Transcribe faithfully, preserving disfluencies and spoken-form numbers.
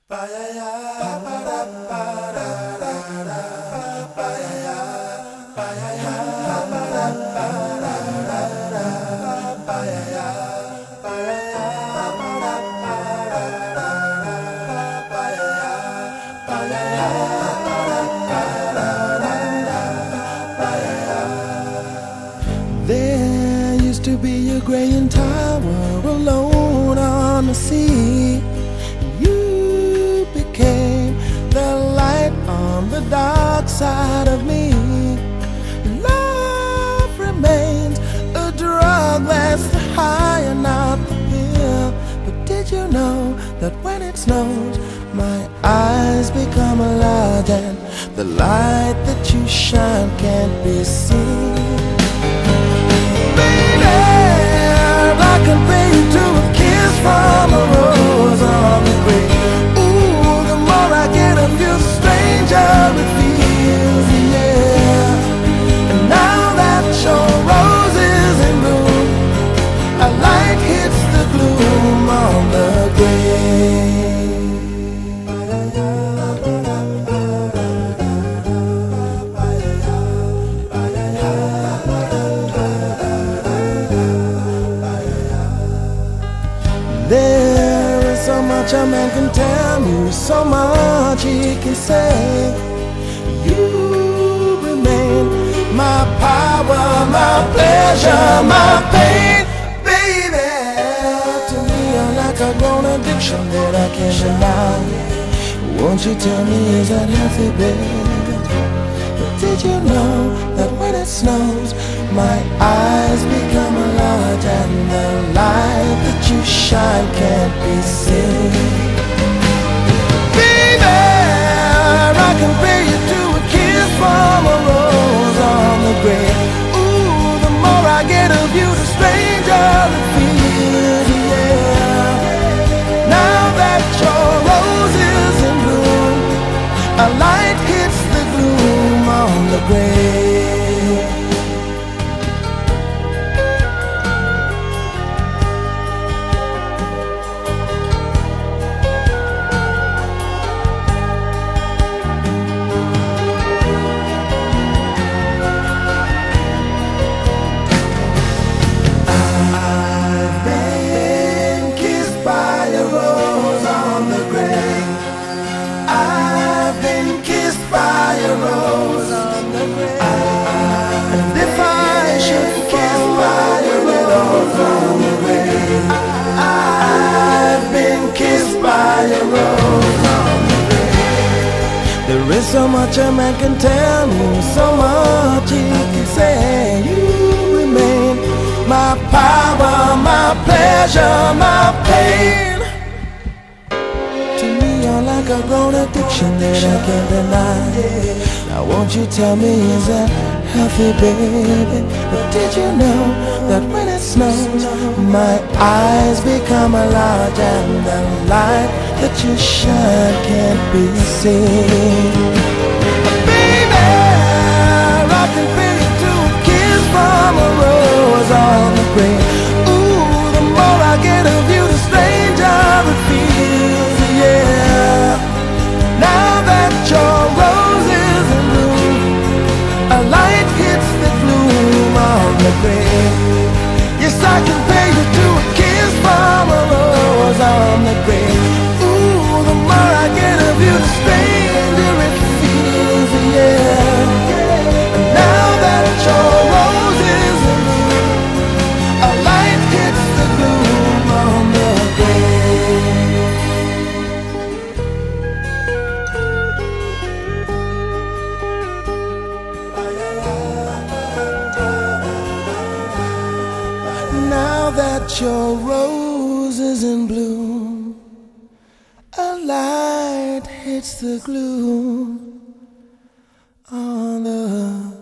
There used to be a graying tower alone on the sea. You became the light on the dark side of me. Love remains a drug that's the high and not the pill. But did you know that when it snows, my eyes become large and the light that you shine can't be seen? I compare you to a kiss from a rose on the grave. Ooh, the more I get of you, the stranger it feels, yeah. And now that your rose is in bloom, a light hits the gloom on the grave. There is so much a man can tell you, so much he can say. You remain my power, my pleasure, my pain, baby. To me you're like a grown addiction that I can't deny. Won't you tell me, is that healthy, baby? But did you know that when it snows, my eyes become large and the light that you shine can't be seen? Baby, I compare you to a kiss from a rose on the grave. Ooh, the more I get of you, the stranger it feels, yeah. Now that your rose is in bloom, a light hits the gloom on the grave. There is so much a man can tell me, so much he can say. You remain my power, my pleasure, my pain. To me you're like a grown addiction that I can't deny. Now won't you tell me, is that healthy, baby? But did you know that when it snows, my eyes become large and the light that you shine can't be seen? Baby, I compare you to a kiss from a rose on the grave. Ooh, the more I get of you, the stranger it feels, yeah. Now that your rose is in bloom, a light hits the gloom on the grave. Yes, I compare you to a kiss from a rose on the grave. Ooh, the more I get of you, the stranger it feels, yeah. And now that your rose is in bloom, a light hits the gloom on the grave. Now that your rose is in bloom, a light hits the gloom on the